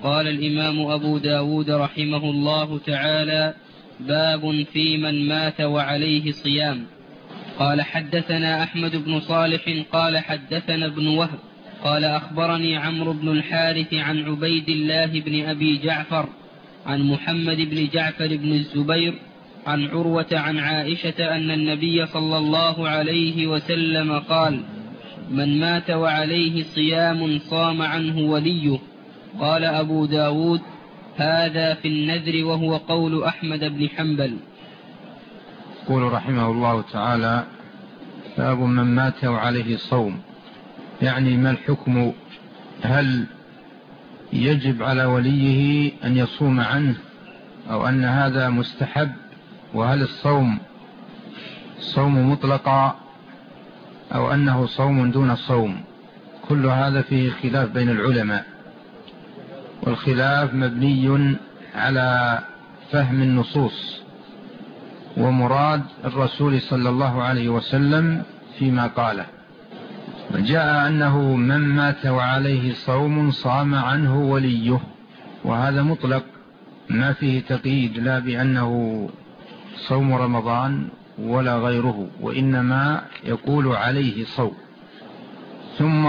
قال الإمام أبو داود رحمه الله تعالى: باب في من مات وعليه صيام. قال: حدثنا أحمد بن صالح قال حدثنا ابن وهب قال أخبرني عمرو بن الحارث عن عبيد الله بن أبي جعفر عن محمد بن جعفر بن الزبير عن عروة عن عائشة أن النبي صلى الله عليه وسلم قال: من مات وعليه صيام صام عنه وليه. قال أبو داود: هذا في النذر، وهو قول أحمد بن حنبل. يقول رحمه الله تعالى: باب من مات وعليه صوم، يعني ما الحكم؟ هل يجب على وليه أن يصوم عنه أو أن هذا مستحب؟ وهل الصوم صوم مطلقا أو أنه صوم دون صوم؟ كل هذا فيه خلاف بين العلماء، والخلاف مبني على فهم النصوص ومراد الرسول صلى الله عليه وسلم فيما قاله. جاء أنه من مات وعليه صوم صام عنه وليه، وهذا مطلق ما فيه تقييد، لا بأنه صوم رمضان ولا غيره، وإنما يقول عليه صوم. ثم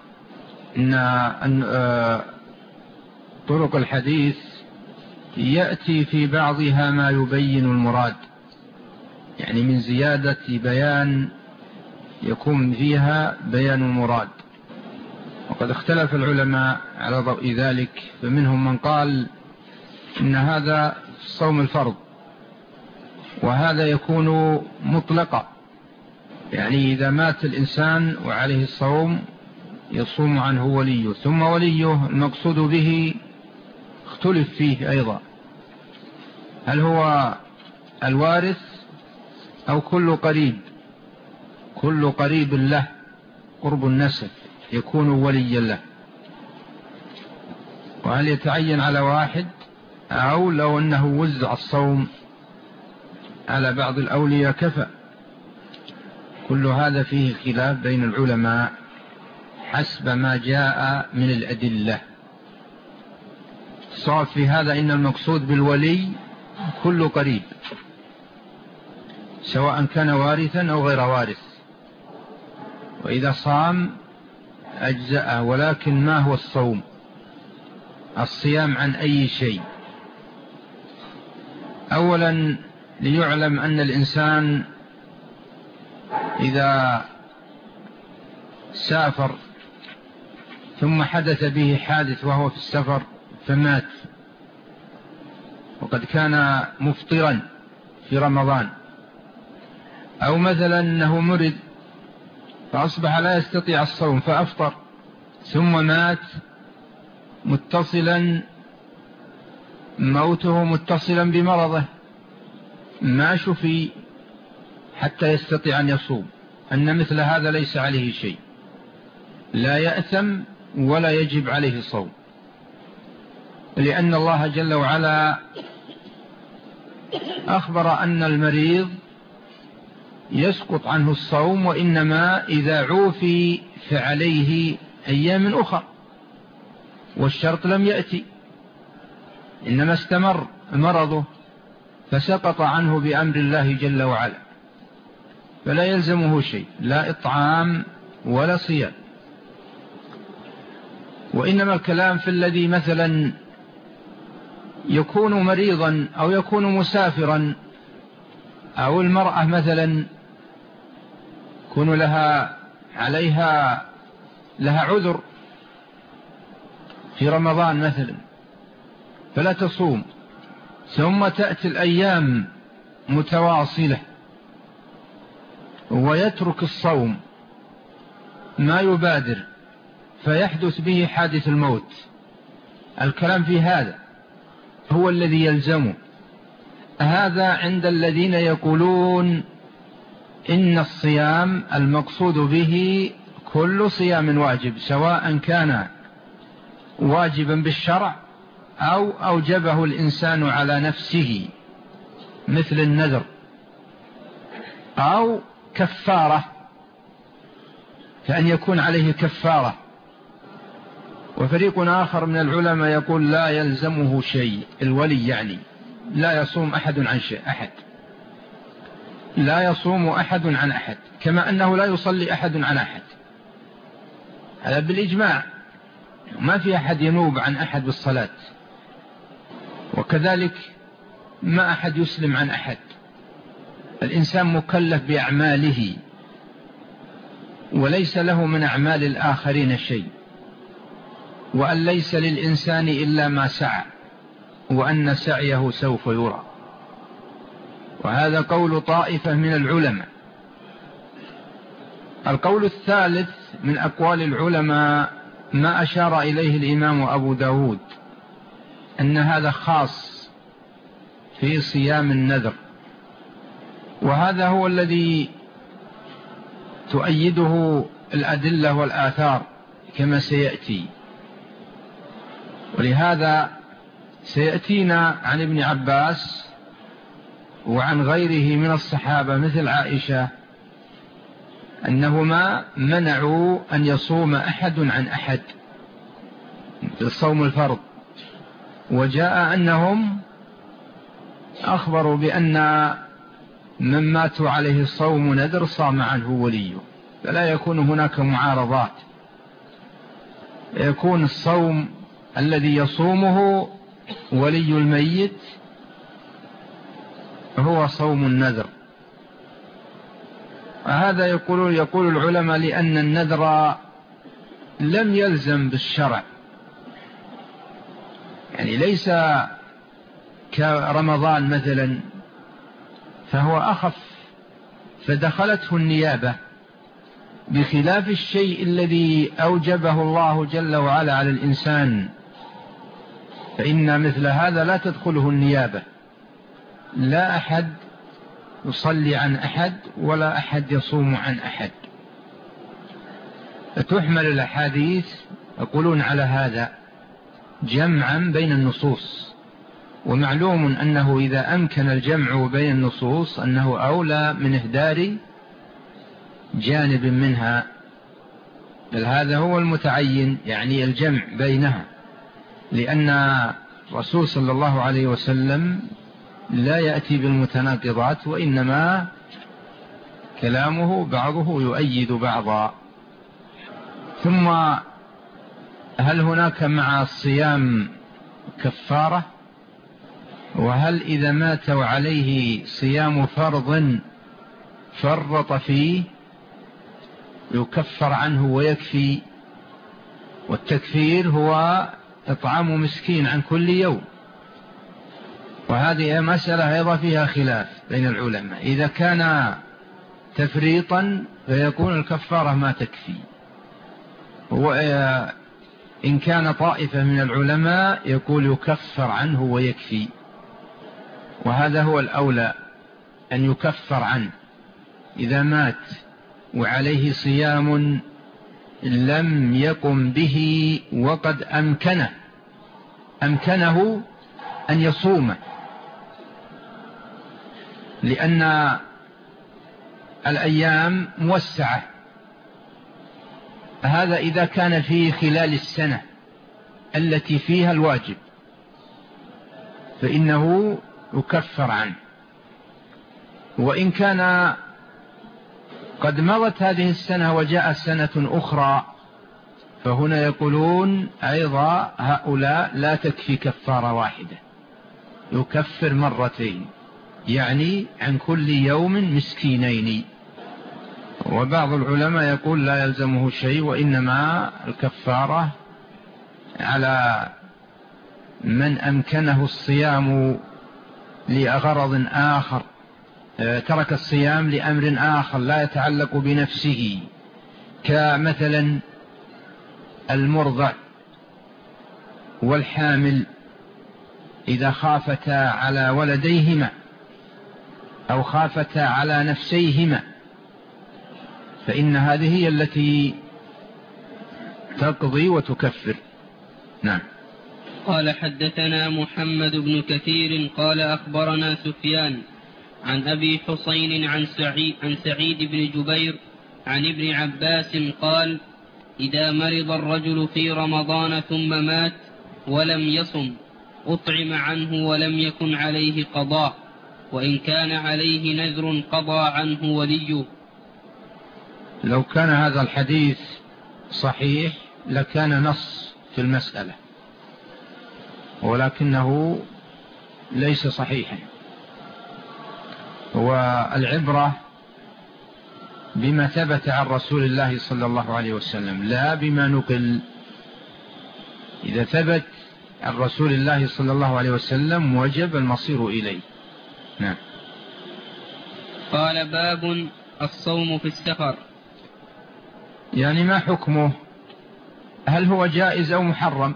إن طرق الحديث يأتي في بعضها ما يبين المراد، يعني من زيادة بيان يكون فيها بيان المراد. وقد اختلف العلماء على ضوء ذلك، فمنهم من قال إن هذا صوم الفرض، وهذا يكون مطلقا، يعني إذا مات الإنسان وعليه الصوم يصوم عنه وليه. ثم وليه المقصود به اختلف فيه أيضا، هل هو الوارث أو كل قريب؟ كل قريب له قرب النسب يكون وليا له. وهل يتعين على واحد، أو لو أنه وزع الصوم على بعض الأولياء كفى؟ كل هذا فيه خلاف بين العلماء حسب ما جاء من الأدلة. الصواب في هذا إن المقصود بالولي كل قريب، سواء كان وارثا أو غير وارث، وإذا صام أجزأه. ولكن ما هو الصوم؟ الصيام عن أي شيء؟ أولا ليعلم أن الإنسان إذا سافر ثم حدث به حادث وهو في السفر فمات، وقد كان مفطرا في رمضان، أو مثلا أنه مرض فأصبح لا يستطيع الصوم فأفطر ثم مات متصلا، موته متصلا بمرضه، ما شفي حتى يستطيع أن يصوم، أن مثل هذا ليس عليه شيء، لا يأثم ولا يجب عليه الصوم، لأن الله جل وعلا أخبر أن المريض يسقط عنه الصوم، وإنما إذا عوفي فعليه أيام أخرى، والشرط لم يأتي، إنما استمر مرضه فسقط عنه بأمر الله جل وعلا، فلا يلزمه شيء، لا إطعام ولا صيام. وإنما الكلام في الذي مثلا يكون مريضا أو يكون مسافرا، أو المرأة مثلا يكون عليها عذر في رمضان مثلا فلا تصوم، ثم تأتي الأيام متواصلة ويترك الصوم، ما يبادر فيحدث به حادث الموت. الكلام في هذا هو الذي يلزمه. هذا عند الذين يقولون إن الصيام المقصود به كل صيام واجب، سواء كان واجبا بالشرع أو أوجبه الإنسان على نفسه مثل النذر، أو كفارة، فأن يكون عليه كفارة. وفريق آخر من العلماء يقول لا يلزمه شيء، الولي يعني لا يصوم أحد عن شيء، لا يصوم أحد عن أحد، كما أنه لا يصلي أحد عن أحد، هذا بالإجماع، ما في أحد ينوب عن أحد بالصلاة. وكذلك ما أحد يسلم عن أحد، الإنسان مكلف بأعماله وليس له من أعمال الآخرين شيء، وأن ليس للإنسان إلا ما سعى، وأن سعيه سوف يرى. وهذا قول طائفة من العلماء. القول الثالث من أقوال العلماء ما أشار إليه الإمام أبو داود، أن هذا خاص في صيام النذر، وهذا هو الذي تؤيده الأدلة والآثار كما سيأتي. ولهذا سيأتينا عن ابن عباس وعن غيره من الصحابة مثل عائشة أنهما منعوا أن يصوم أحد عن أحد في الصوم الفرض، وجاء أنهم أخبروا بأن من ماتوا عليه الصوم نذر صام عنه وليه، فلا يكون هناك معارضات، يكون الصوم الذي يصومه ولي الميت هو صوم النذر. وهذا يقول العلماء لأن النذر لم يلزم بالشرع، يعني ليس كرمضان مثلا فهو أخف فدخلته النيابة، بخلاف الشيء الذي أوجبه الله جل وعلا على الإنسان، فإن مثل هذا لا تدخله النيابة، لا أحد يصلي عن أحد ولا أحد يصوم عن أحد. فتحمل الأحاديث يقولون على هذا جمعا بين النصوص، ومعلوم أنه إذا أمكن الجمع بين النصوص أنه أولى من إهدار جانب منها، بل هذا هو المتعين، يعني الجمع بينها، لأن الرسول صلى الله عليه وسلم لا يأتي بالمتناقضات، وإنما كلامه بعضه يؤيد بعضا. ثم هل هناك مع الصيام كفارة؟ وهل إذا مات عليه صيام فرض فرط فيه يكفر عنه ويكفي؟ والتكفير هو إطعام مسكين عن كل يوم، وهذه مسألة أيضا فيها خلاف بين العلماء، إذا كان تفريطا فيكون الكفارة ما تكفي، وإن كان طائفة من العلماء يقول يكفر عنه ويكفي، وهذا هو الأولى أن يكفر عنه إذا مات وعليه صيام لم يقم به وقد أمكنه أن يصوم، لأن الأيام موسعة، هذا إذا كان في خلال السنة التي فيها الواجب فإنه يكفر عنه. وإن كان قد مضت هذه السنة وجاء سنة أخرى فهنا يقولون أيضا هؤلاء لا تكفي كفارة واحدة، يكفر مرتين، يعني عن كل يوم مسكينين. وبعض العلماء يقول لا يلزمه شيء، وإنما الكفارة على من أمكنه الصيام لغرض آخر، ترك الصيام لأمر آخر لا يتعلق بنفسه، كمثلا المرضع والحامل إذا خافتا على ولديهما أو خافتا على نفسيهما فإن هذه هي التي تقضي وتكفر. نعم. قال حدثنا محمد بن كثير قال أخبرنا سفيان عن أبي حسين عن سعيد بن جبير عن ابن عباس قال إذا مرض الرجل في رمضان ثم مات ولم يصم أطعم عنه ولم يكن عليه قضاء، وإن كان عليه نذر قضى عنه وليه. لو كان هذا الحديث صحيح لكان نص في المسألة، ولكنه ليس صحيحا. والعبرة بما ثبت عن رسول الله صلى الله عليه وسلم لا بما نقل. إذا ثبت عن رسول الله صلى الله عليه وسلم وجب المصير إليه. نعم. قال: باب الصوم في السفر. يعني ما حكمه؟ هل هو جائز أو محرم؟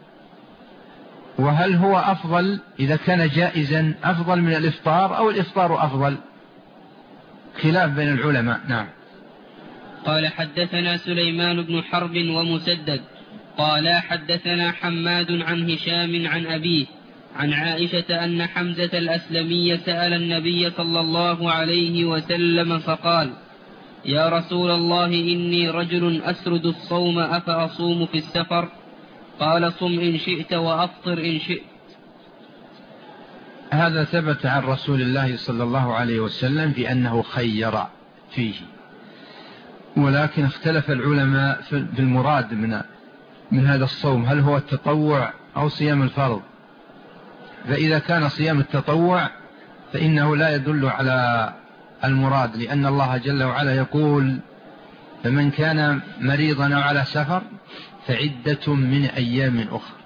وهل هو أفضل إذا كان جائزا أفضل من الإفطار أو الإفطار أفضل؟ خلاف بين العلماء. نعم. قال: حدثنا سليمان بن حرب ومسدد قال حدثنا حماد عن هشام عن أبيه عن عائشة أن حمزة الأسلمي سأل النبي صلى الله عليه وسلم فقال: يا رسول الله إني رجل أسرد الصوم أفأصوم في السفر؟ قال: صم إن شئت وأفطر إن شئت. هذا ثبت عن رسول الله صلى الله عليه وسلم بأنه خير فيه، ولكن اختلف العلماء في المراد من هذا الصوم، هل هو التطوع أو صيام الفرض؟ فإذا كان صيام التطوع فإنه لا يدل على المراد، لأن الله جل وعلا يقول: فمن كان مريضا أو على سفر فعدة من أيام أخرى.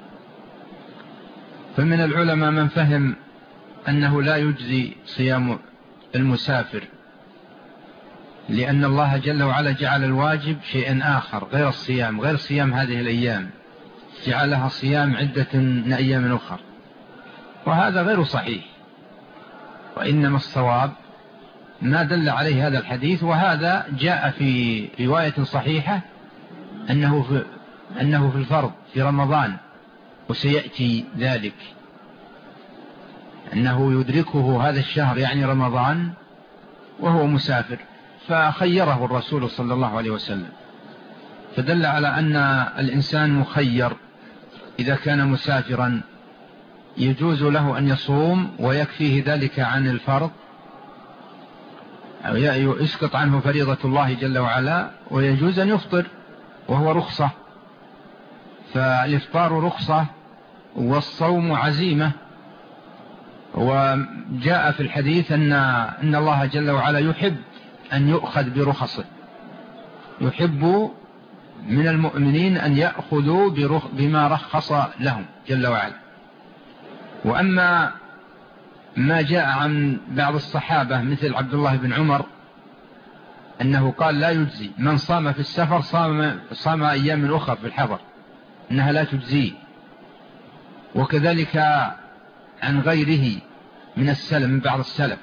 فمن العلماء من فهم أنه لا يجزي صيام المسافر، لأن الله جل وعلا جعل الواجب شيئا آخر غير الصيام، غير صيام هذه الأيام، جعلها صيام عدة من أيام أخرى، وهذا غير صحيح. وإنما الصواب ما دل عليه هذا الحديث، وهذا جاء في رواية صحيحة أنه في الفرض في رمضان، وسيأتي ذلك أنه يدركه هذا الشهر يعني رمضان وهو مسافر، فخيره الرسول صلى الله عليه وسلم، فدل على أن الإنسان مخير إذا كان مسافرا، يجوز له أن يصوم ويكفيه ذلك عن الفرض، أو يسقط عنه فريضة الله جل وعلا، ويجوز أن يفطر وهو رخصة. فالإفطار رخصة والصوم عزيمة. وجاء في الحديث أن الله جل وعلا يحب أن يؤخذ برخصه، يحب من المؤمنين أن يأخذوا بما رخص لهم جل وعلا. وأما ما جاء عن بعض الصحابة مثل عبد الله بن عمر أنه قال: لا يجزي من صام في السفر صام أيام أخرى في الحضر، أنها لا تجزي. وكذلك عن غيره من السلف، من بعض السلف،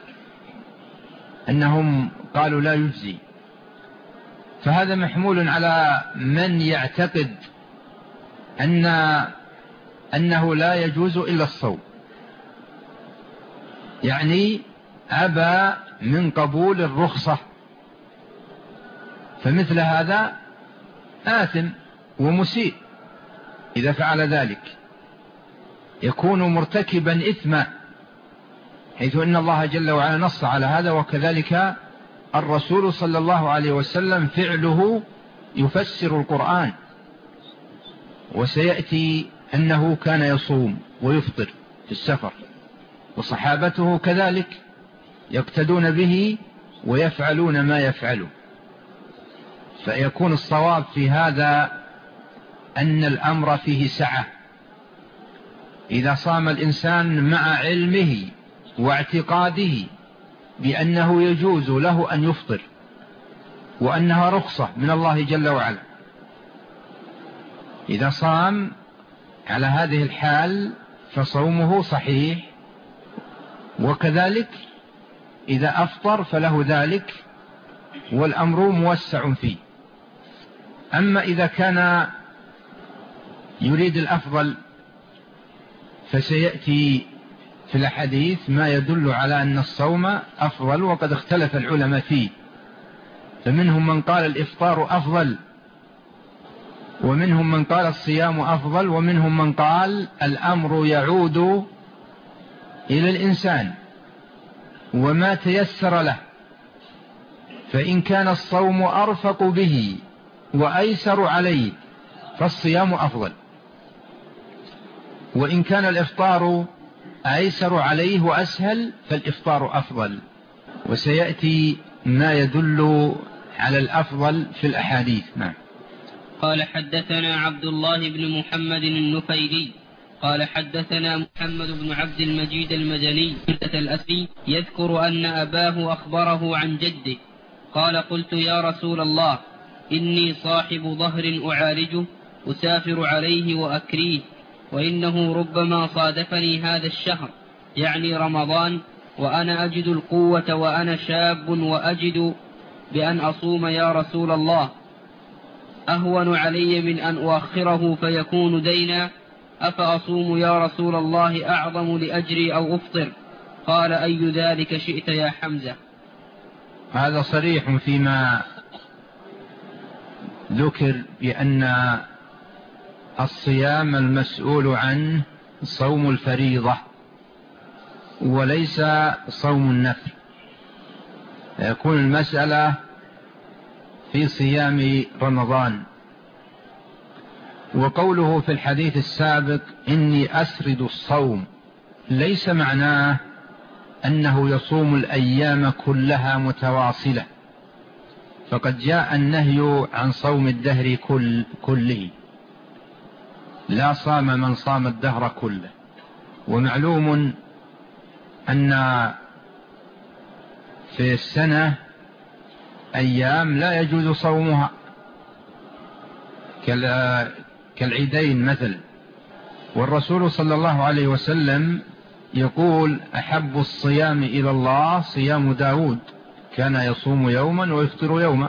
أنهم قالوا لا يجزي. فهذا محمول على من يعتقد أنه لا يجوز إلا الصوم، يعني أبى من قبول الرخصة، فمثل هذا آثم ومسيء. إذا فعل ذلك يكون مرتكبا إثما، حيث أن الله جل وعلا نص على هذا، وكذلك الرسول صلى الله عليه وسلم فعله يفسر القرآن. وسيأتي أنه كان يصوم ويفطر في السفر، وصحابته كذلك يقتدون به ويفعلون ما يفعله. فيكون الصواب في هذا أن الأمر فيه سعة. إذا صام الإنسان مع علمه واعتقاده بأنه يجوز له أن يفطر وأنها رخصة من الله جل وعلا، إذا صام على هذه الحال فصومه صحيح، وكذلك إذا أفطر فله ذلك، والأمر موسع فيه. أما إذا كان يريد الأفضل فسيأتي في الحديث ما يدل على أن الصوم أفضل، وقد اختلف العلماء فيه، فمنهم من قال الإفطار أفضل ومنهم من قال الصيام أفضل، ومنهم من قال الأمر يعود إلى الإنسان وما تيسر له، فإن كان الصوم أرفق به وأيسر عليه فالصيام أفضل، وإن كان الإفطار أيسر عليه وأسهل فالإفطار أفضل. وسيأتي ما يدل على الأفضل في الأحاديث. نعم. قال حدثنا عبد الله بن محمد النفيلي قال حدثنا محمد بن عبد المجيد المدني الأسدي يذكر أن أباه أخبره عن جده قال قلت يا رسول الله إني صاحب ظهر أعالجه أسافر عليه وأكريه، وإنه ربما صادفني هذا الشهر يعني رمضان وأنا أجد القوة وأنا شاب وأجد بأن أصوم يا رسول الله، أهون علي من أن أؤخره فيكون دينا، أفأصوم يا رسول الله أعظم لأجري أو أفطر؟ قال أي ذلك شئت يا حمزة. هذا صريح فيما ذكر بأن الصيام المسؤول عنه صوم الفريضة وليس صوم النفل، يكون المسألة في صيام رمضان. وقوله في الحديث السابق إني أسرد الصوم ليس معناه أنه يصوم الأيام كلها متواصلة، فقد جاء النهي عن صوم الدهر كله، لا صام من صام الدهر كله. ومعلوم أن في السنة أيام لا يجوز صومها كالعيدين مثل، والرسول صلى الله عليه وسلم يقول أحب الصيام إلى الله صيام داود كان يصوم يوما ويفطر يوما،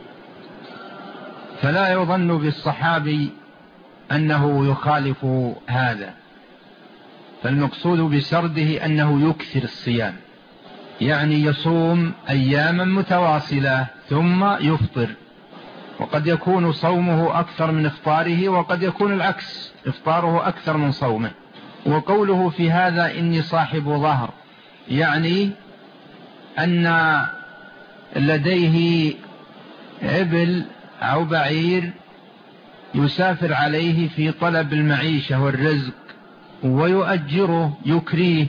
فلا يظن بالصحابي أنه يخالف هذا، فالمقصود بسرده أنه يكثر الصيام، يعني يصوم أياما متواصلة ثم يفطر، وقد يكون صومه أكثر من إفطاره وقد يكون العكس، إفطاره أكثر من صومه. وقوله في هذا إني صاحب ظهر يعني أن لديه إبل أو بعير يسافر عليه في طلب المعيشة والرزق ويؤجره يكريه،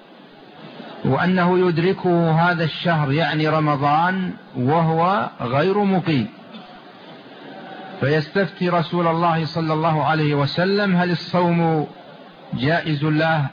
وأنه يدركه هذا الشهر يعني رمضان وهو غير مقيم، فيستفتي رسول الله صلى الله عليه وسلم هل الصوم جائز له،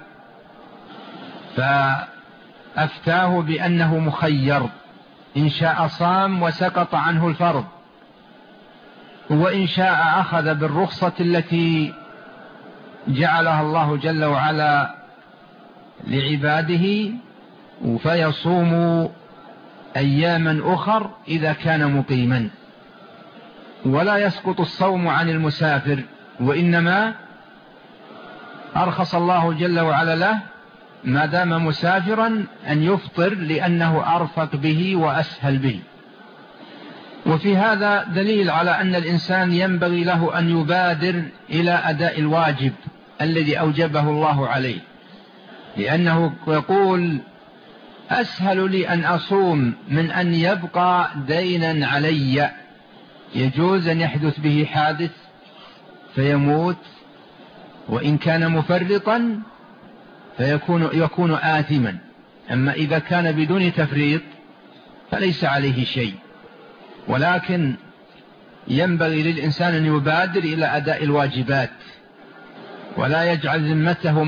فأفتاه بأنه مخير، إن شاء صام وسقط عنه الفرض، وإن شاء أخذ بالرخصة التي جعلها الله جل وعلا لعباده فيصوم أياما أخر إذا كان مقيما. ولا يسقط الصوم عن المسافر، وإنما أرخص الله جل وعلا له ما دام مسافرا أن يفطر لأنه أرفق به وأسهل به. وفي هذا دليل على أن الإنسان ينبغي له أن يبادر إلى أداء الواجب الذي أوجبه الله عليه، لأنه يقول أسهل لي أن أصوم من أن يبقى دينا علي، يجوز أن يحدث به حادث فيموت، وإن كان مفرطا فيكون آثما، أما إذا كان بدون تفريط فليس عليه شيء. ولكن ينبغي للإنسان أن يبادر إلى أداء الواجبات ولا يجعل ذمته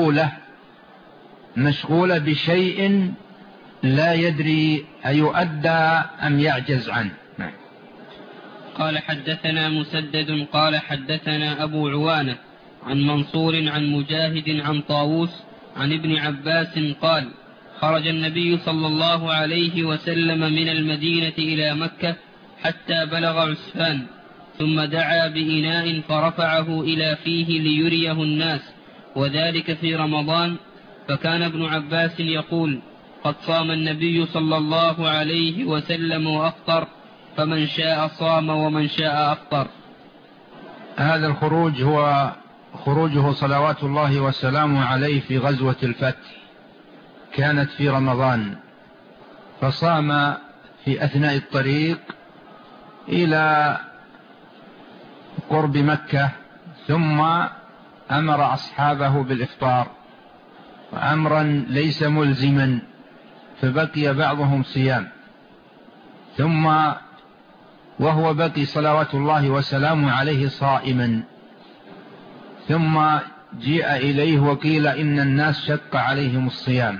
مشغولة بشيء لا يدري أيؤدى أم يعجز عنه. قال حدثنا مسدد قال حدثنا أبو عوانة عن منصور عن مجاهد عن طاووس عن ابن عباس قال خرج النبي صلى الله عليه وسلم من المدينة إلى مكة حتى بلغ عسفان، ثم دعا بإناء فرفعه إلى فيه ليريه الناس، وذلك في رمضان، فكان ابن عباس يقول قد صام النبي صلى الله عليه وسلم وأفطر، فمن شاء صام ومن شاء أفطر. هذا الخروج هو خروجه صلوات الله وسلامه عليه في غزوة الفتح، كانت في رمضان، فصام في أثناء الطريق إلى قرب مكة، ثم أمر أصحابه بالإفطار، أمرا ليس ملزما، فبقي بعضهم صيام، ثم وهو بقي صلوات الله وسلامه عليه صائما، ثم جيء إليه وقيل إن الناس شق عليهم الصيام،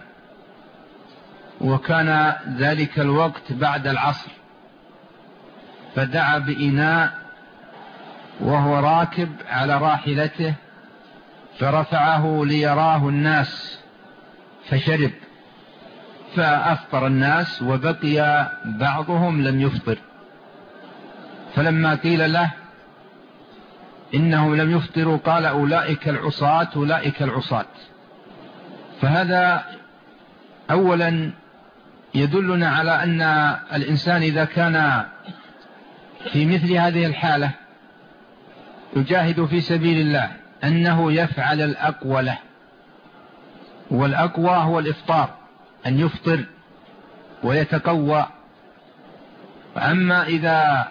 وكان ذلك الوقت بعد العصر، فدعا بإناء وهو راكب على راحلته، فرفعه ليراه الناس، فشرب، فأفطر الناس وبقي بعضهم لم يفطر. فلما قيل له إنهم لم يفطروا قال أولئك العصاة أولئك العصاة. فهذا أولا يدلنا على أن الإنسان إذا كان في مثل هذه الحالة يجاهد في سبيل الله أنه يفعل الأقوى له، والأقوى هو الإفطار، أن يفطر ويتقوى. أما إذا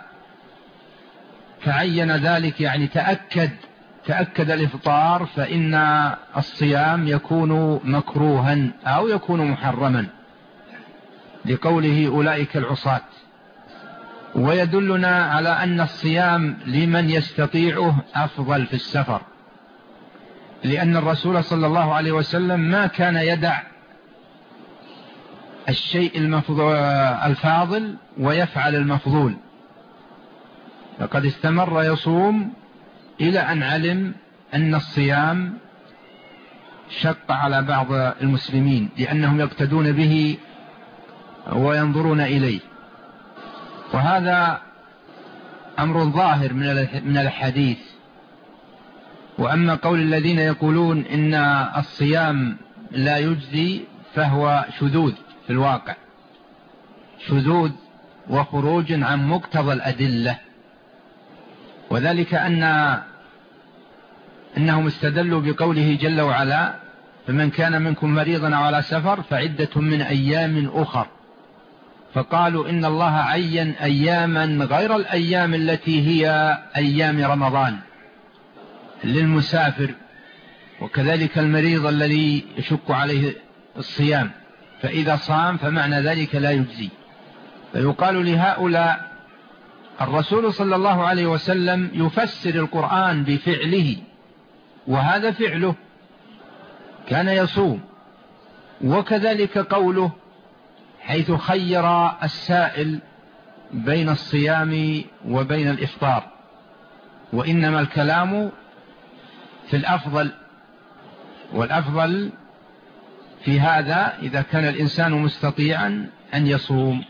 تعين ذلك، يعني تأكد الإفطار، فإن الصيام يكون مكروها أو يكون محرما، لقوله أولئك العصاة. ويدلنا على أن الصيام لمن يستطيعه أفضل في السفر، لأن الرسول صلى الله عليه وسلم ما كان يدع الشيء الفاضل ويفعل المفضول، فقد استمر يصوم إلى أن علم أن الصيام شق على بعض المسلمين، لأنهم يقتدون به وينظرون إليه. وهذا أمر ظاهر من الحديث. وأما قول الذين يقولون إن الصيام لا يجزي فهو شذوذ في الواقع، شذوذ وخروج عن مقتضى الأدلة، وذلك أنهم استدلوا بقوله جل وعلا فمن كان منكم مريضا أو على سفر فعدة من أيام أخر، فقالوا إن الله عين أياما غير الأيام التي هي أيام رمضان للمسافر، وكذلك المريض الذي يشق عليه الصيام، فإذا صام فمعنى ذلك لا يجزي. فيقال لهؤلاء الرسول صلى الله عليه وسلم يفسر القرآن بفعله، وهذا فعله، كان يصوم. وكذلك قوله حيث خير السائل بين الصيام وبين الإفطار، وإنما الكلام في الأفضل، والأفضل في هذا إذا كان الإنسان مستطيعا أن يصوم،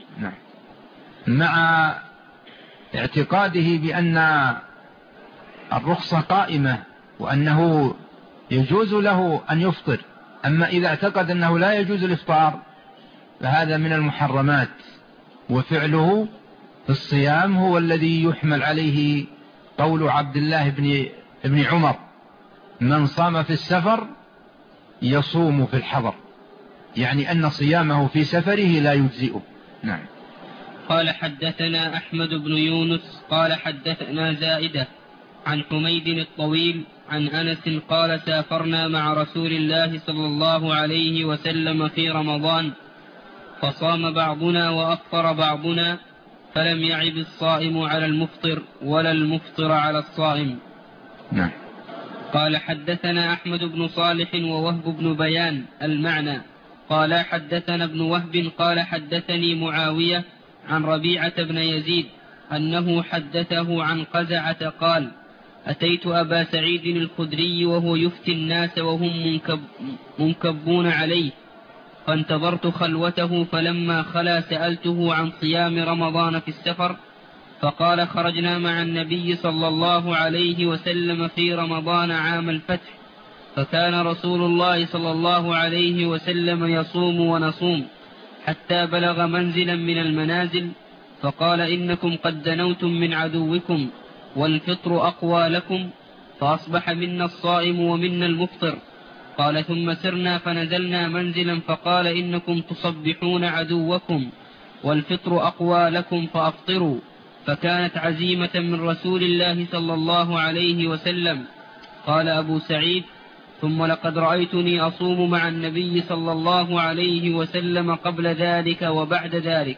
مع اعتقاده بأن الرخصة قائمة وأنه يجوز له أن يفطر. أما إذا اعتقد أنه لا يجوز الإفطار فهذا من المحرمات، وفعله في الصيام هو الذي يحمل عليه قول عبد الله بن عمر من صام في السفر يصوم في الحضر، يعني أن صيامه في سفره لا يجزئه. نعم. قال حدثنا أحمد بن يونس قال حدثنا زائدة عن حميد الطويل عن أنس قال سافرنا مع رسول الله صلى الله عليه وسلم في رمضان، فصام بعضنا وأفطر بعضنا، فلم يعب الصائم على المفطر ولا المفطر على الصائم. نعم. قال حدثنا أحمد بن صالح ووهب بن بيان المعنى قال حدثنا ابن وهب قال حدثني معاوية عن ربيعة بن يزيد أنه حدثه عن قزعة قال أتيت أبا سعيد الخدري وهو يفتي الناس وهم منكبون عليه، فانتظرت خلوته، فلما خلا سألته عن صيام رمضان في السفر، فقال خرجنا مع النبي صلى الله عليه وسلم في رمضان عام الفتح، فكان رسول الله صلى الله عليه وسلم يصوم ونصوم حتى بلغ منزلا من المنازل، فقال إنكم قد دنوتم من عدوكم، والفطر أقوى لكم، فأصبح منا الصائم ومنا المفطر. قال ثم سرنا فنزلنا منزلا فقال إنكم تصبحون عدوكم والفطر أقوى لكم فأفطروا، فكانت عزيمة من رسول الله صلى الله عليه وسلم. قال أبو سعيد: ثم لقد رأيتني أصوم مع النبي صلى الله عليه وسلم قبل ذلك وبعد ذلك.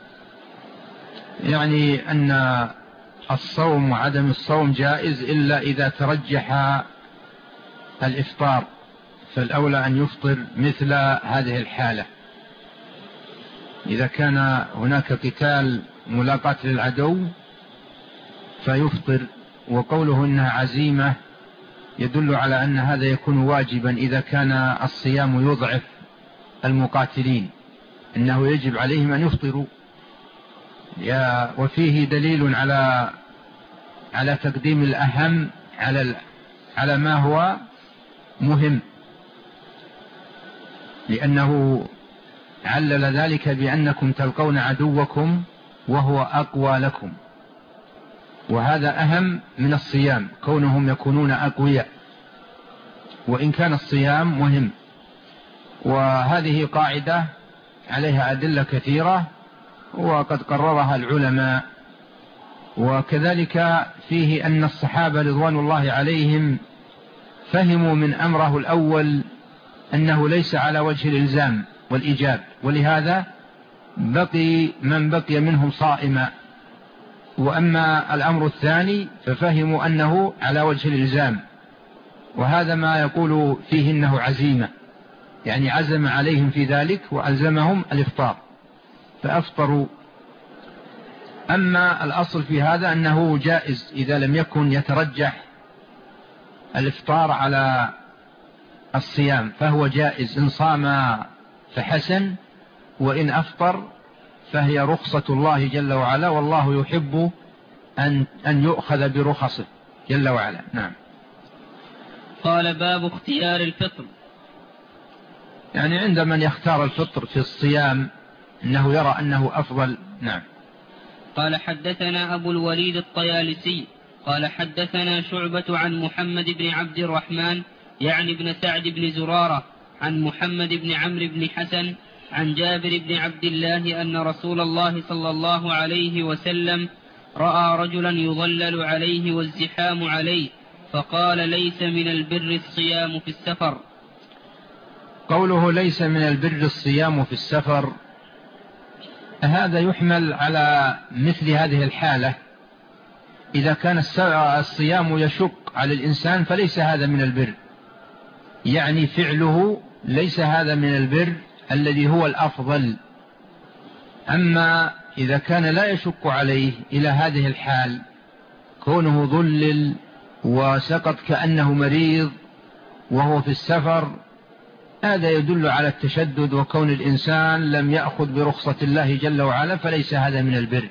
يعني أن الصوم وعدم الصوم جائز إلا إذا ترجح الإفطار، فالأولى أن يفطر مثل هذه الحالة. إذا كان هناك قتال ملاقاة للعدو فيفطر، وقوله إنها عزيمة يدل على أن هذا يكون واجبا إذا كان الصيام يضعف المقاتلين، إنه يجب عليهم أن يفطروا. وفيه دليل على تقديم الأهم على ما هو مهم، لأنه علل ذلك بأنكم تلقون عدوكم وهو أقوى لكم، وهذا أهم من الصيام، كونهم يكونون أقوياء، وإن كان الصيام مهم. وهذه قاعدة عليها أدلة كثيرة وقد قررها العلماء. وكذلك فيه أن الصحابة رضوان الله عليهم فهموا من أمره الأول أنه ليس على وجه الإلزام والإيجاب، ولهذا بقي من بقي منهم صائما. وأما الأمر الثاني ففهموا أنه على وجه الإلزام، وهذا ما يقول فيه أنه عزيمة، يعني عزم عليهم في ذلك وألزمهم الإفطار فأفطروا. أما الأصل في هذا أنه جائز إذا لم يكن يترجح الإفطار على الصيام، فهو جائز إن صام فحسن، وإن أفطر فهي رخصة الله جل وعلا، والله يحب أن يؤخذ برخصه جل وعلا. نعم. قال: باب اختيار الفطر. يعني عند من يختار الفطر في الصيام أنه يرى أنه أفضل. نعم. قال: حدثنا أبو الوليد الطيالسي قال: حدثنا شعبة عن محمد بن عبد الرحمن يعني بن سعد بن زرارة عن محمد بن عمرو بن حسن عن جابر بن عبد الله أن رسول الله صلى الله عليه وسلم رأى رجلا يظلل عليه والزحام عليه، فقال: ليس من البر الصيام في السفر. قوله ليس من البر الصيام في السفر، هذا يحمل على مثل هذه الحالة. إذا كان الصيام يشق على الإنسان فليس هذا من البر، يعني فعله ليس هذا من البر الذي هو الأفضل. أما إذا كان لا يشق عليه إلى هذه الحال، كونه ظلل وسقط كأنه مريض وهو في السفر، هذا يدل على التشدد وكون الإنسان لم يأخذ برخصة الله جل وعلا، فليس هذا من البر.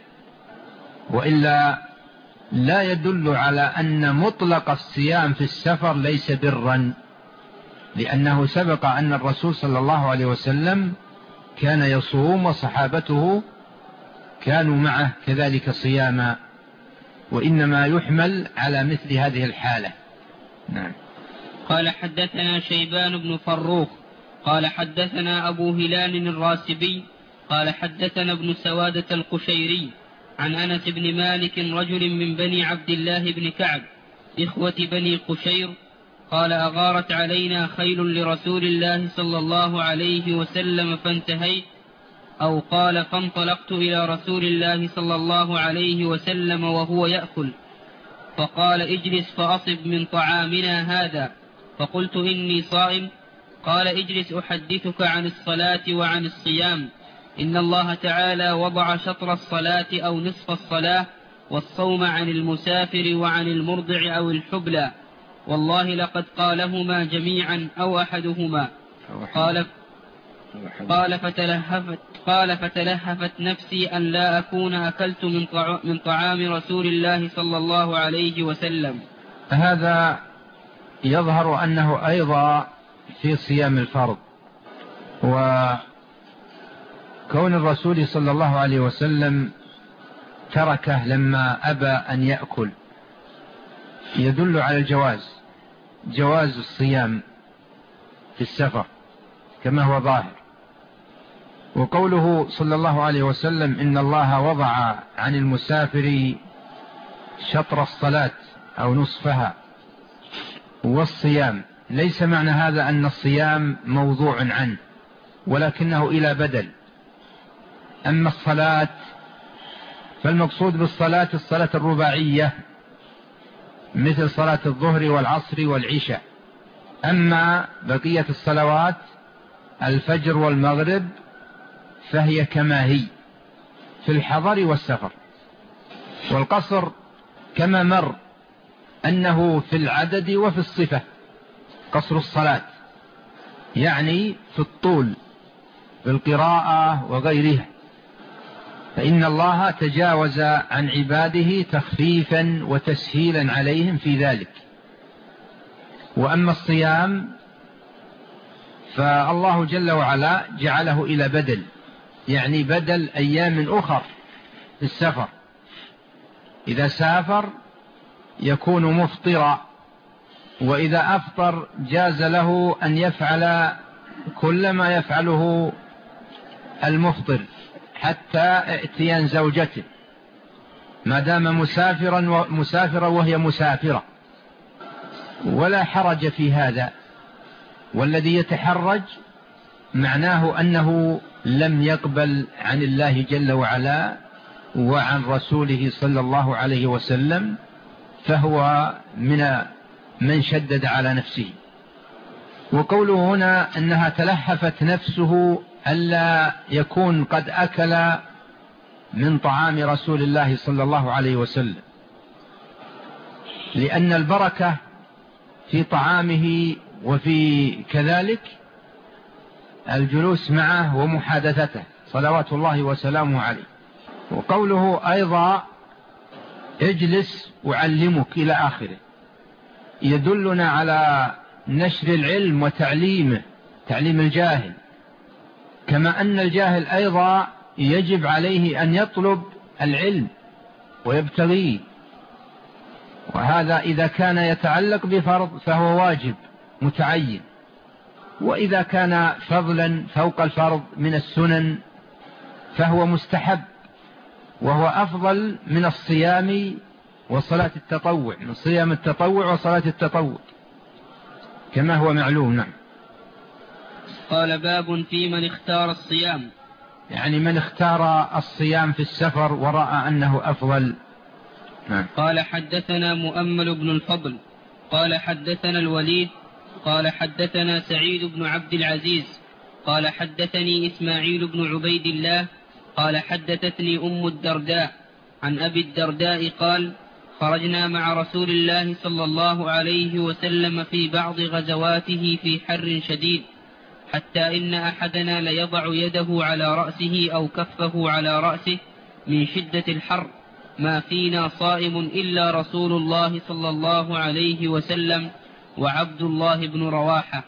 وإلا لا يدل على أن مطلق الصيام في السفر ليس برا، لأنه سبق أن الرسول صلى الله عليه وسلم كان يصوم وصحابته كانوا معه كذلك صياما، وإنما يحمل على مثل هذه الحالة. نعم. قال: حدثنا شيبان بن فروخ قال: حدثنا أبو هلال الراسبي قال: حدثنا ابن سوادة القشيري عن أنس بن مالك رجل من بني عبد الله بن كعب إخوة بني قشير قال: أغارت علينا خيل لرسول الله صلى الله عليه وسلم فانتهيت، أو قال: فانطلقت إلى رسول الله صلى الله عليه وسلم وهو يأكل، فقال: اجلس فأصب من طعامنا هذا، فقلت: إني صائم. قال: اجلس أحدثك عن الصلاة وعن الصيام، إن الله تعالى وضع شطر الصلاة أو نصف الصلاة والصوم عن المسافر وعن المرضع أو الحبلى، والله لقد قالهما جميعا أو أحدهما. قال فتلهفت نفسي أن لا أكون أكلت من طعام رسول الله صلى الله عليه وسلم. هذا يظهر أنه أيضا في صيام الفرض، وكون الرسول صلى الله عليه وسلم تركه لما أبى أن يأكل يدل على جواز الصيام في السفر كما هو ظاهر. وقوله صلى الله عليه وسلم إن الله وضع عن المسافر شطر الصلاة أو نصفها والصيام، ليس معنى هذا أن الصيام موضوع عنه، ولكنه إلى بدل. أما الصلاة فالمقصود بالصلاة الصلاة الرباعية مثل صلاة الظهر والعصر والعشاء. أما بقية الصلوات الفجر والمغرب فهي كما هي في الحضر والسفر. والقصر كما مر أنه في العدد وفي الصفة، قصر الصلاة يعني في الطول في القراءة وغيرها، فإن الله تجاوز عن عباده تخفيفا وتسهيلا عليهم في ذلك. وأما الصيام فالله جل وعلا جعله إلى بدل، يعني بدل أيام أخر في السفر. إذا سافر يكون مفطرا، وإذا أفطر جاز له أن يفعل كل ما يفعله المفطر حتى ائتيان زوجته، ما دام مسافرا وهي مسافرة، ولا حرج في هذا. والذي يتحرج معناه أنه لم يقبل عن الله جل وعلا وعن رسوله صلى الله عليه وسلم، فهو من شدد على نفسه. وقوله هنا أنها تلهفت نفسه ألا يكون قد أكل من طعام رسول الله صلى الله عليه وسلم، لأن البركة في طعامه وفي كذلك الجلوس معه ومحادثته صلوات الله وسلامه عليه. وقوله أيضا اجلس أعلمك إلى آخره يدلنا على نشر العلم وتعليمه، تعليم الجاهل، كما أن الجاهل أيضا يجب عليه أن يطلب العلم ويبتغيه، وهذا إذا كان يتعلق بفرض فهو واجب متعين، وإذا كان فضلا فوق الفرض من السنن فهو مستحب، وهو أفضل من الصيام وصلاة التطوع، من صيام التطوع وصلاة التطوع كما هو معلوم. نعم. قال باب في من اختار الصيام، يعني من اختار الصيام في السفر ورأى أنه أفضل. نعم. قال حدثنا مؤمل بن الفضل قال حدثنا الوليد قال حدثنا سعيد بن عبد العزيز قال حدثني إسماعيل بن عبيد الله قال حدثتني أم الدرداء عن أبي الدرداء قال خرجنا مع رسول الله صلى الله عليه وسلم في بعض غزواته في حر شديد، حتى إن أحدنا ليضع يده على رأسه أو كفه على رأسه من شدة الحر، ما فينا صائم إلا رسول الله صلى الله عليه وسلم وعبد الله بن رواحة.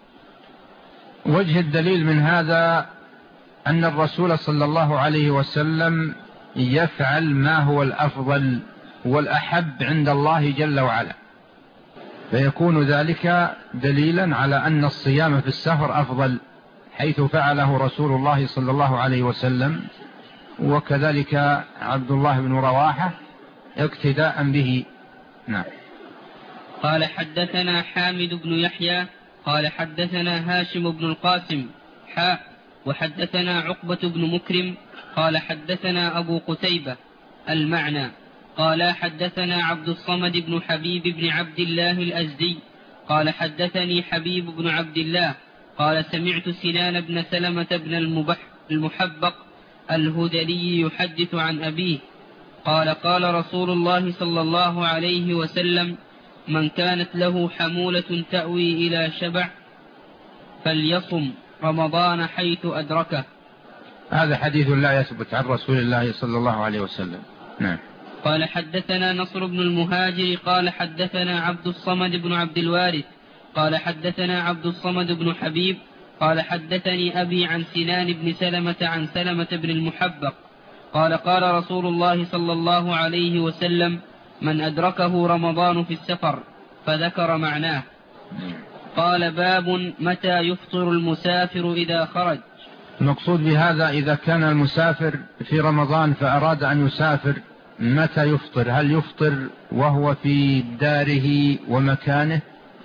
وجه الدليل من هذا أن الرسول صلى الله عليه وسلم يفعل ما هو الأفضل والأحب عند الله جل وعلا، فيكون ذلك دليلا على أن الصيام في السفر أفضل، حيث فعله رسول الله صلى الله عليه وسلم، وكذلك عبد الله بن رواحة اقتداء به. نعم. قال حدثنا حامد بن يحيى قال حدثنا هاشم بن القاسم وحدثنا عقبة بن مكرم قال حدثنا أبو قتيبة المعنى قال حدثنا عبد الصمد بن حبيب بن عبد الله الأزدي قال حدثني حبيب بن عبد الله قال سمعت سنان بن سلمة بن المحبق الهذلي يحدث عن أبيه قال قال رسول الله صلى الله عليه وسلم من كانت له حمولة تأوي إلى شبع فليصم رمضان حيث أدركه. هذا حديث لا يثبت عن رسول الله صلى الله عليه وسلم. نعم. قال حدثنا نصر بن المهاجر قال حدثنا عبد الصمد بن عبد الوارث قال حدثنا عبد الصمد بن حبيب قال حدثني أبي عن سنان بن سلمة عن سلمة بن المحبق قال قال رسول الله صلى الله عليه وسلم من أدركه رمضان في السفر، فذكر معناه. قال باب متى يفطر المسافر إذا خرج. المقصود بهذا إذا كان المسافر في رمضان فأراد أن يسافر متى يفطر؟ هل يفطر وهو في داره ومكانه،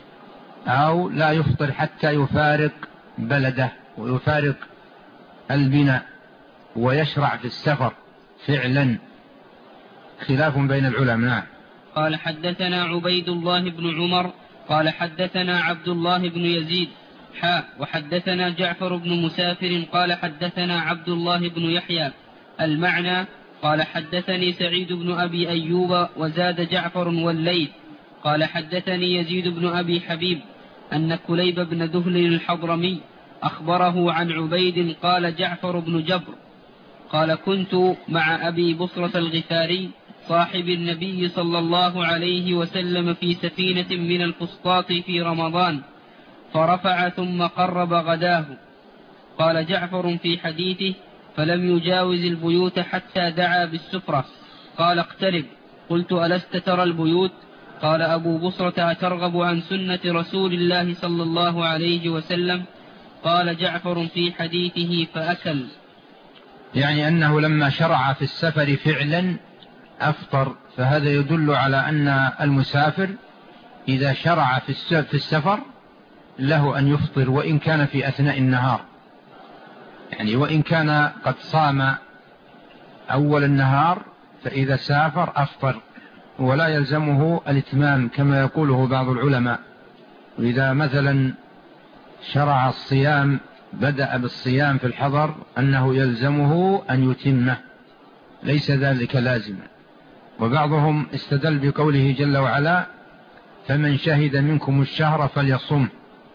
أو لا يفطر حتى يفارق بلده ويفارق البناء ويشرع في السفر فعلا؟ خلاف بين العلماء. قال حدثنا عبيد الله بن عمر قال حدثنا عبد الله بن يزيد وحدثنا جعفر بن مسافر قال حدثنا عبد الله بن يحيى المعنى. قال حدثني سعيد بن أبي أيوب وزاد جعفر والليث قال حدثني يزيد بن أبي حبيب أن كليب بن دهل الحضرمي أخبره عن عبيد قال جعفر بن جبر قال كنت مع أبي بصرة الغفاري صاحب النبي صلى الله عليه وسلم في سفينة من الفسطاط في رمضان، فرفع ثم قرب غداه. قال جعفر في حديثه فلم يجاوز البيوت حتى دعا بالسفرة. قال اقترب. قلت ألست ترى البيوت؟ قال أبو بصرة أترغب عن سنة رسول الله صلى الله عليه وسلم؟ قال جعفر في حديثه فأكل. يعني أنه لما شرع في السفر فعلا أفطر، فهذا يدل على أن المسافر إذا شرع في السفر له أن يفطر وإن كان في أثناء النهار، يعني وإن كان قد صام أول النهار فإذا سافر أفطر ولا يلزمه الإتمام كما يقوله بعض العلماء. وإذا مثلا شرع الصيام بدأ بالصيام في الحضر أنه يلزمه أن يتمه، ليس ذلك لازما. وبعضهم استدل بقوله جل وعلا فمن شهد منكم الشهر فليصم،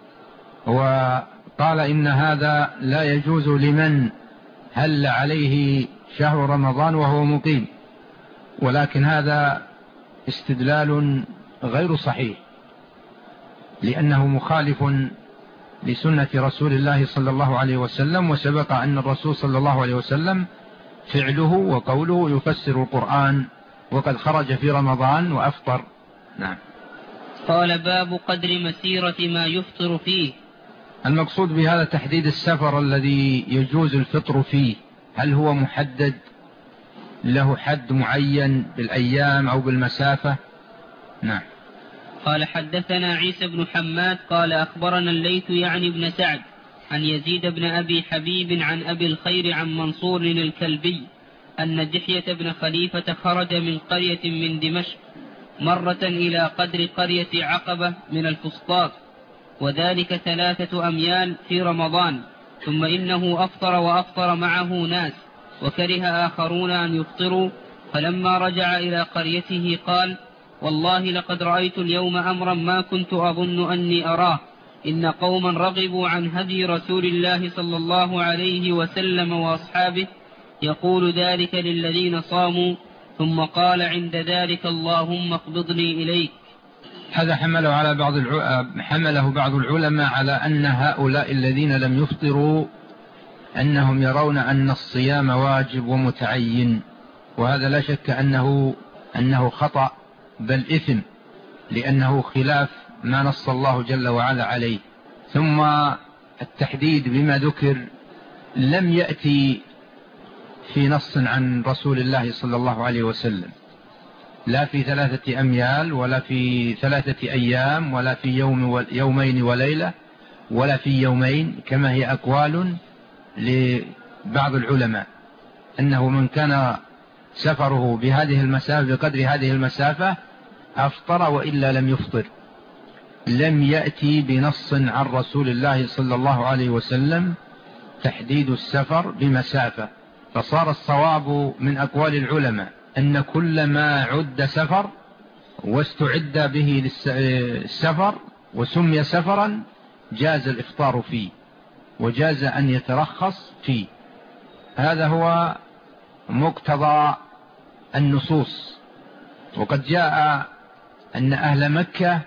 وقال إن هذا لا يجوز لمن هل عليه شهر رمضان وهو مقيم، ولكن هذا استدلال غير صحيح لأنه مخالف لسنة رسول الله صلى الله عليه وسلم، وسبق أن الرسول صلى الله عليه وسلم فعله وقوله يفسر القرآن وقد خرج في رمضان وأفطر. نعم. قال باب قدر مسيرة ما يفطر فيه. المقصود بهذا تحديد السفر الذي يجوز الفطر فيه، هل هو محدد له حد معين بالأيام أو بالمسافة؟ نعم. قال حدثنا عيسى بن حماد قال أخبرنا الليث يعني بن سعد عن يزيد بن أبي حبيب عن أبي الخير عن منصور الكلبي أن دحية بن خليفة خرج من قرية من دمشق مرة إلى قدر قرية عقبة من الفسطاط، وذلك 3 أميال في رمضان، ثم إنه أفطر وأفطر معه ناس، وكره آخرون أن يفطروا. فلما رجع إلى قريته قال والله لقد رأيت اليوم أمرا ما كنت أظن أني أراه، إن قوما رغبوا عن هدي رسول الله صلى الله عليه وسلم وأصحابه، يقول ذلك للذين صاموا، ثم قال عند ذلك اللهم اقبضني إليك. هذا حمله بعض العلماء على أن هؤلاء الذين لم يفطروا أنهم يرون أن الصيام واجب ومتعين، وهذا لا شك أنه خطأ بل إثم، لأنه خلاف ما نص الله جل وعلا عليه. ثم التحديد بما ذكر لم يأتي في نص عن رسول الله صلى الله عليه وسلم، لا في 3 أميال ولا في 3 أيام ولا في يومين وليلة ولا في يومين، كما هي أقوال لبعض العلماء أنه من كان سفره بهذه المسافة بقدر هذه المسافة أفطر وإلا لم يفطر. لم يأتي بنص عن رسول الله صلى الله عليه وسلم تحديد السفر بمسافة، فصار الصواب من أقوال العلماء أن كل ما عد سفر واستعد به للسفر وسمي سفرا جاز الإفطار فيه وجاز أن يترخص فيه. هذا هو مقتضى النصوص. وقد جاء أن أهل مكة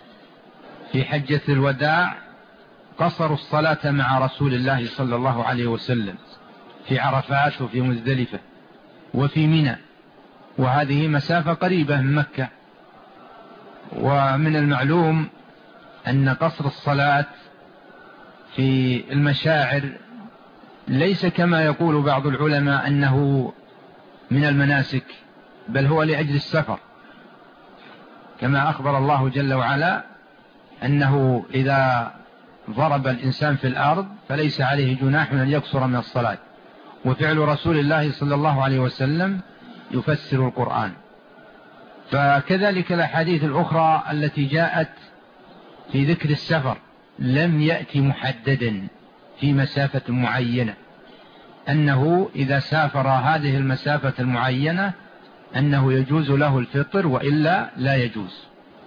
في حجة الوداع قصروا الصلاة مع رسول الله صلى الله عليه وسلم في عرفات وفي مزدلفة وفي منى، وهذه مسافة قريبة من مكة. ومن المعلوم أن قصر الصلاة في المشاعر ليس كما يقول بعض العلماء أنه من المناسك، بل هو لأجل السفر، كما أخبر الله جل وعلا أنه إذا ضرب الإنسان في الأرض فليس عليه جناح أن يقصر من الصلاة. وفعل رسول الله صلى الله عليه وسلم يفسر القرآن. فكذلك الأحاديث الأخرى التي جاءت في ذكر السفر لم يأتي محددا في مسافة معينة، أنه إذا سافر هذه المسافة المعينة أنه يجوز له الفطر وإلا لا يجوز.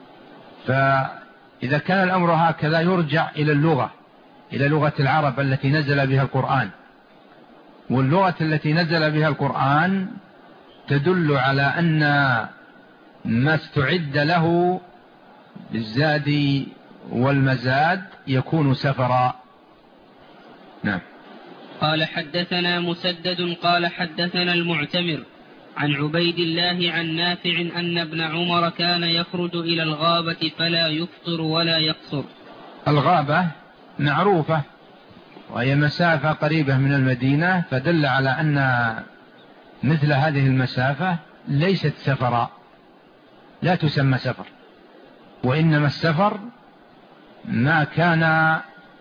فإذا كان الأمر هكذا يرجع إلى اللغة، إلى لغة العرب التي نزل بها القرآن. واللغة التي نزل بها القرآن تدل على أن ما استعد له بالزاد والمزاد يكون سفرا. نعم. قال حدثنا مسدد قال حدثنا المعتمر عن عبيد الله عن نافع أن ابن عمر كان يخرج إلى الغابة فلا يفطر ولا يقصر. الغابة معروفة وهي مسافة قريبة من المدينة، فدل على أن مثل هذه المسافة ليست سفرا، لا تسمى سفر، وإنما السفر ما كان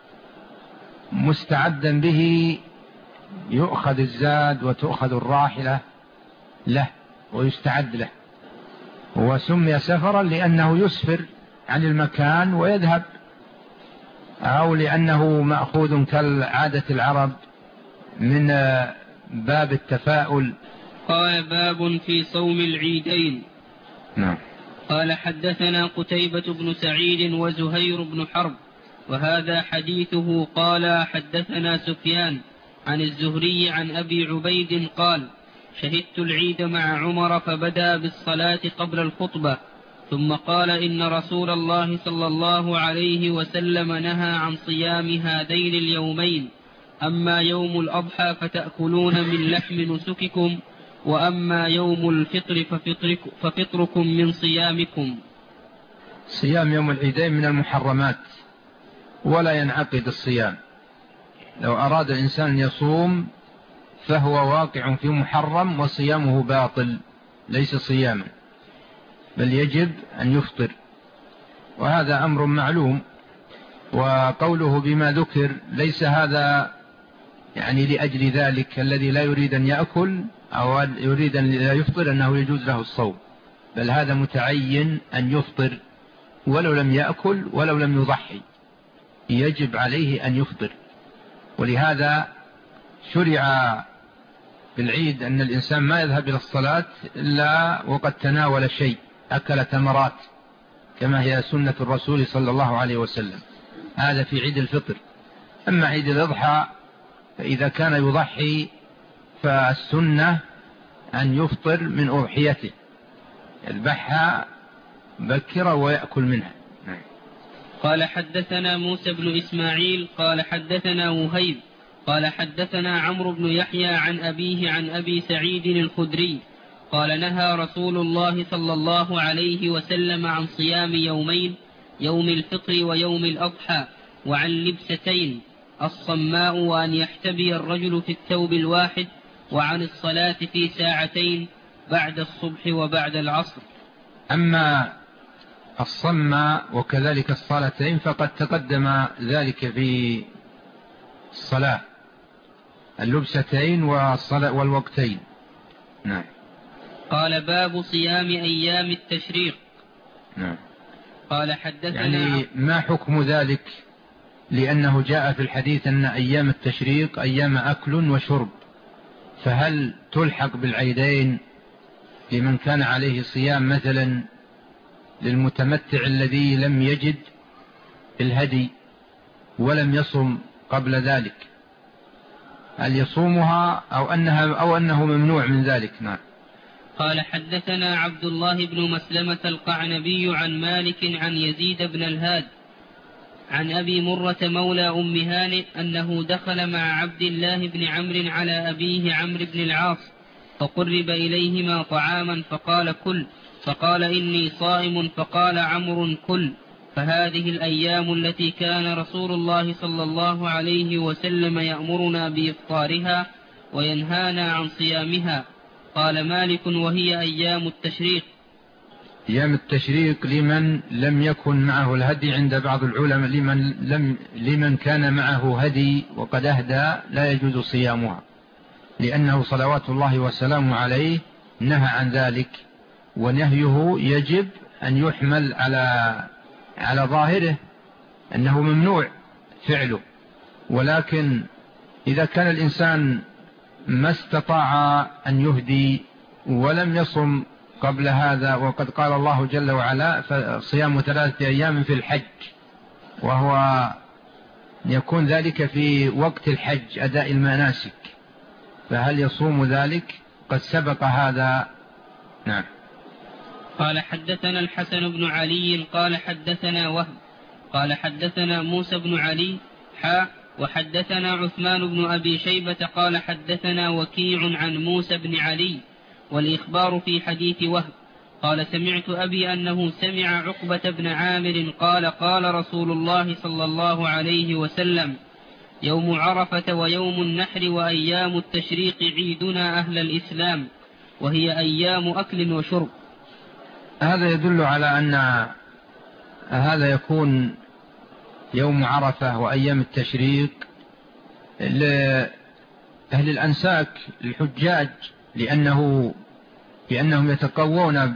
مستعدا به يؤخذ الزاد وتؤخذ الراحلة له ويستعد له، وسمي سفرا لأنه يسفر عن المكان ويذهب، أو لأنه مأخوذ كالعادة العرب من باب التفاؤل. قال باب في صوم العيدين. نعم. قال حدثنا قتيبة بن سعيد وزهير بن حرب وهذا حديثه. قال حدثنا سفيان عن الزهري عن أبي عبيد قال شهدت العيد مع عمر فبدأ بالصلاة قبل الخطبة ثم قال إن رسول الله صلى الله عليه وسلم نهى عن صيام هذين اليومين، أما يوم الأضحى فتأكلون من لحم نسككم، وأما يوم الفطر ففطركم من صيامكم. صيام يوم العيدين من المحرمات ولا ينعقد الصيام. لو أراد الإنسان يصوم فهو واقع في محرم وصيامه باطل، ليس صياما، بل يجب أن يفطر، وهذا أمر معلوم. وقوله بما ذكر ليس هذا يعني لأجل ذلك الذي لا يريد أن يأكل أو يريد أن لا يفطر أنه يجوز له الصوم، بل هذا متعين أن يفطر ولو لم يأكل ولو لم يضحي، يجب عليه أن يفطر. ولهذا شرع في العيد أن الإنسان ما يذهب إلى الصلاة إلا وقد تناول شيء، أكل تمرات كما هي سنة الرسول صلى الله عليه وسلم. هذا في عيد الفطر. أما عيد الأضحى فإذا كان يضحي فالسنة أن يفطر من أضحيته، يذبحها بكرا ويأكل منها. قال حدثنا موسى بن إسماعيل قال حدثنا وهيب قال حدثنا عمرو بن يحيى عن أبيه عن أبي سعيد الخدري قال نهى رسول الله صلى الله عليه وسلم عن صيام يومين، يوم الفطر ويوم الأضحى، وعن لبستين، الصماء وأن يحتبي الرجل في الثوب الواحد، وعن الصلاة في ساعتين بعد الصبح وبعد العصر. أما الصماء وكذلك الصلاتين فقد تقدم ذلك في الصلاة، اللبستين والوقتين. نعم. قال باب صيام أيام التشريق. نعم. قال حدثنا يعني ما حكم ذلك؟ لأنه جاء في الحديث أن أيام التشريق أيام أكل وشرب، فهل تلحق بالعيدين لمن كان عليه صيام مثلا للمتمتع الذي لم يجد الهدي ولم يصم قبل ذلك، هل يصومها أو أنه ممنوع من ذلك؟ نعم. قال حدثنا عبد الله بن مسلمة القعنبي عن مالك عن يزيد بن الهاد عن أبي مرة مولى أم هانئ أنه دخل مع عبد الله بن عمرو على أبيه عمرو بن العاص فقرب إليهما طعاما فقال كل، فقال إني صائم، فقال عمرو كل. فهذه الأيام التي كان رسول الله صلى الله عليه وسلم يأمرنا بإفطارها وينهانا عن صيامها. قال مالك: وهي أيام التشريق. أيام التشريق لمن لم يكن معه الهدي عند بعض العلماء، لمن كان معه هدي وقد أهدى لا يجوز صيامها، لأنه صلوات الله وسلامه عليه نهى عن ذلك، ونهيه يجب أن يحمل على ظاهره أنه ممنوع فعله. ولكن إذا كان الإنسان ما استطاع أن يهدي ولم يصم قبل هذا، وقد قال الله جل وعلا: فصيام 3 أيام في الحج، وهو يكون ذلك في وقت الحج أداء المناسك، فهل يصوم ذلك؟ قد سبق هذا. نعم. قال حدثنا الحسن بن علي قال حدثنا وهب قال حدثنا موسى بن علي وحدثنا عثمان بن أبي شيبة قال حدثنا وكيع عن موسى بن علي، والإخبار في حديث وهب. قال سمعت أبي أنه سمع عقبة بن عامر قال: قال رسول الله صلى الله عليه وسلم: يوم عرفة ويوم النحر وأيام التشريق عيدنا أهل الإسلام، وهي أيام أكل وشرب. هذا يدل على أن هذا يكون يوم عرفة وأيام التشريق لأهل الأنساك الحجاج، لأنهم يتقوون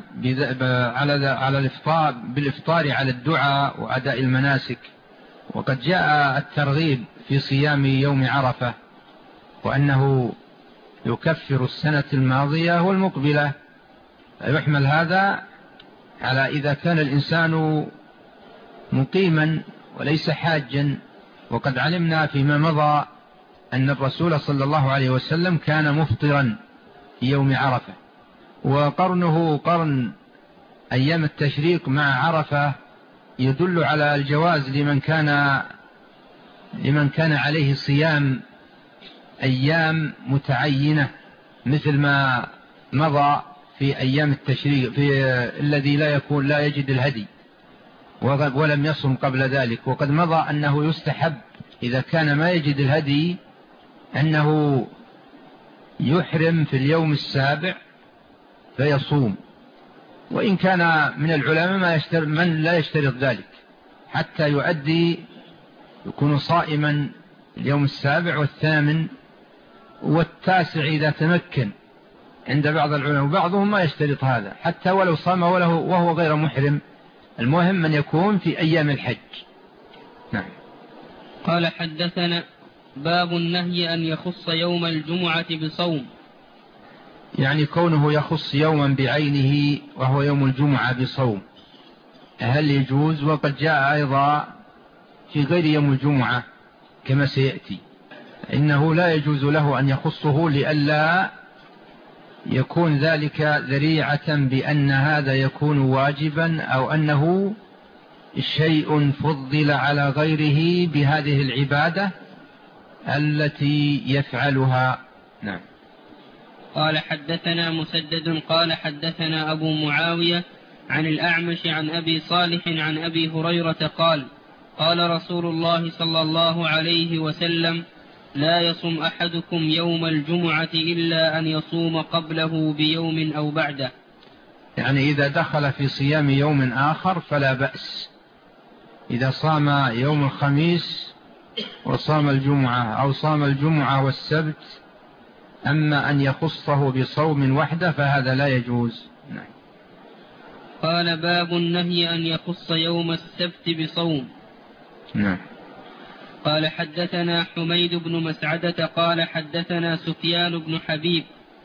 بالإفطار على الدعاء وأداء المناسك. وقد جاء الترغيب في صيام يوم عرفة، وأنه يكفر السنة الماضية والمقبلة، فيحمل هذا على إذا كان الإنسان مقيما وليس حاجا. وقد علمنا فيما مضى أن الرسول صلى الله عليه وسلم كان مفطرا في يوم عرفة، وقرنه قرن أيام التشريق مع عرفة يدل على الجواز لمن كان عليه صيام أيام متعينة، مثل ما مضى في أيام التشريق في الذي لا يجد الهدي ولم يصم قبل ذلك. وقد مضى أنه يستحب إذا كان ما يجد الهدي أنه يحرم في اليوم السابع فيصوم، وإن كان من العلماء من لا يشترط ذلك حتى يكون صائما اليوم السابع والثامن والتاسع إذا تمكن عند بعض العلماء، وبعضهم ما يشترط هذا حتى ولو صام وهو غير محرم، المهم أن يكون في أيام الحج. نعم. قال حدثنا باب النهي أن يخص يوم الجمعة بصوم، يعني كونه يخص يوما بعينه وهو يوم الجمعة بصوم هل يجوز؟ وقد جاء أيضا في غير يوم الجمعة كما سيأتي إنه لا يجوز له أن يخصه لئلا يكون ذلك ذريعة بأن هذا يكون واجبا، أو أنه شيء فضل على غيره بهذه العبادة التي يفعلها. نعم. قال حدثنا مسدد قال حدثنا أبو معاوية عن الأعمش عن أبي صالح عن أبي هريرة قال: قال رسول الله صلى الله عليه وسلم: لا يصم أحدكم يوم الجمعة إلا أن يصوم قبله بيوم أو بعده. يعني إذا دخل في صيام يوم آخر فلا بأس، إذا صام يوم الخميس وصام الجمعة أو صام الجمعة والسبت، أما أن يخصه بصوم وحده فهذا لا يجوز. نعم. قال باب النهي أن يخص يوم السبت بصوم. نعم. قال حدثنا حميد بن مسعدة قال حدثنا سفيان بن حبيب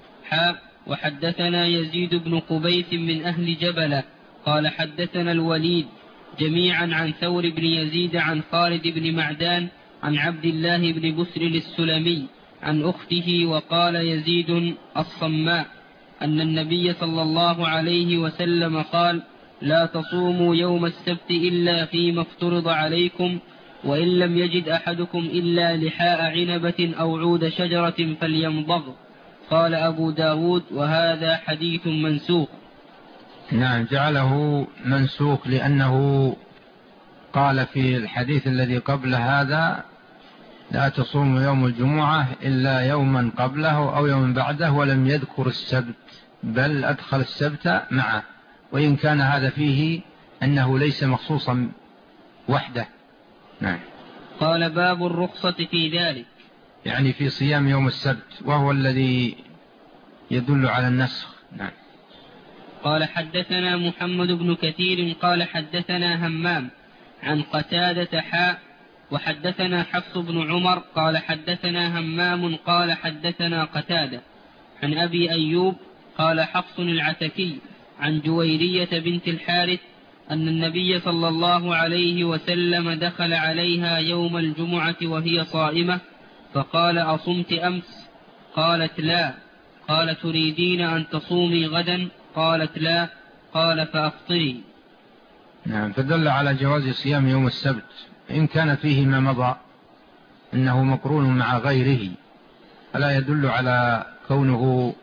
وحدثنا يزيد بن قبيس من أهل جبلة قال حدثنا الوليد جميعا عن ثور بن يزيد عن خالد بن معدان عن عبد الله بن بسر السلمي عن أخته. وقال يزيد الصماء أن النبي صلى الله عليه وسلم قال: لا تصوموا يوم السبت إلا فيما افترض عليكم، وإن لم يجد أحدكم إلا لحاء عنبة أو عود شجرة فليمضغ. قال أبو داود وهذا حديث منسوخ. نعم، جعله منسوخ لأنه قال في الحديث الذي قبل هذا لا تصوم يوم الجمعة إلا يوما قبله أو يوم بعده، ولم يذكر السبت، بل أدخل السبت معه، وإن كان هذا فيه أنه ليس مخصوصا وحده. نعم. قال باب الرخصة في ذلك، يعني في صيام يوم السبت، وهو الذي يدل على النسخ. نعم. قال حدثنا محمد بن كثير قال حدثنا همام عن قتادة حاء وحدثنا حفص بن عمر قال حدثنا همام قال حدثنا قتادة عن أبي أيوب قال حفص العتكي عن جويرية بنت الحارث أن النبي صلى الله عليه وسلم دخل عليها يوم الجمعة وهي صائمة فقال أصمت أمس؟ قالت لا. قال تريدين أن تصومي غدا؟ قالت لا. قال فأفطري. نعم، فدل على جواز صيام يوم السبت إن كان فيه ما مضى إنه مقرون مع غيره، فلا يدل على كونه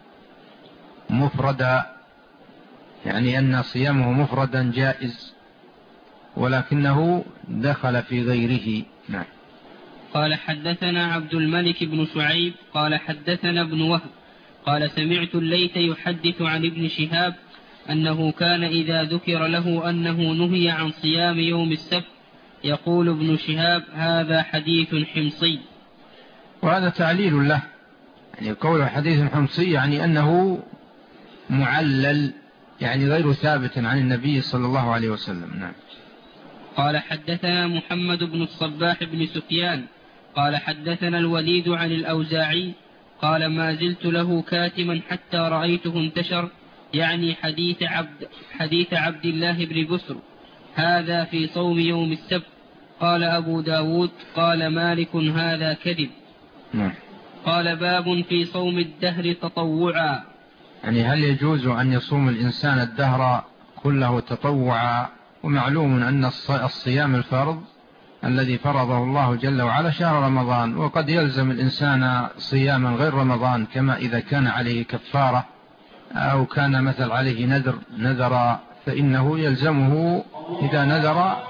مفردا، يعني أن صيامه مفردا جائز، ولكنه دخل في غيره. نعم. قال حدثنا عبد الملك بن شعيب قال حدثنا ابن وهب قال سمعت الليث يحدث عن ابن شهاب أنه كان إذا ذكر له أنه نهي عن صيام يوم السبت يقول ابن شهاب هذا حديث حمصي. وهذا تعليل له، يعني قوله حديث حمصي يعني أنه معلل، يعني غير ثابت عن النبي صلى الله عليه وسلم. نعم. قال حدثنا محمد بن الصباح بن سفيان قال حدثنا الوليد عن الأوزاعي قال ما زلت له كاتما حتى رأيته انتشر، يعني حديث عبد الله بن بسر هذا في صوم يوم السبت. قال أبو داود قال مالك هذا كذب. قال باب في صوم الدهر تطوعا، يعني هل يجوز أن يصوم الإنسان الدهر كله تطوعا؟ ومعلوم أن الصيام الفرض الذي فرضه الله جل وعلا شهر رمضان، وقد يلزم الإنسان صياما غير رمضان، كما إذا كان عليه كفارة أو كان مثل عليه نذر فإنه يلزمه إذا نذر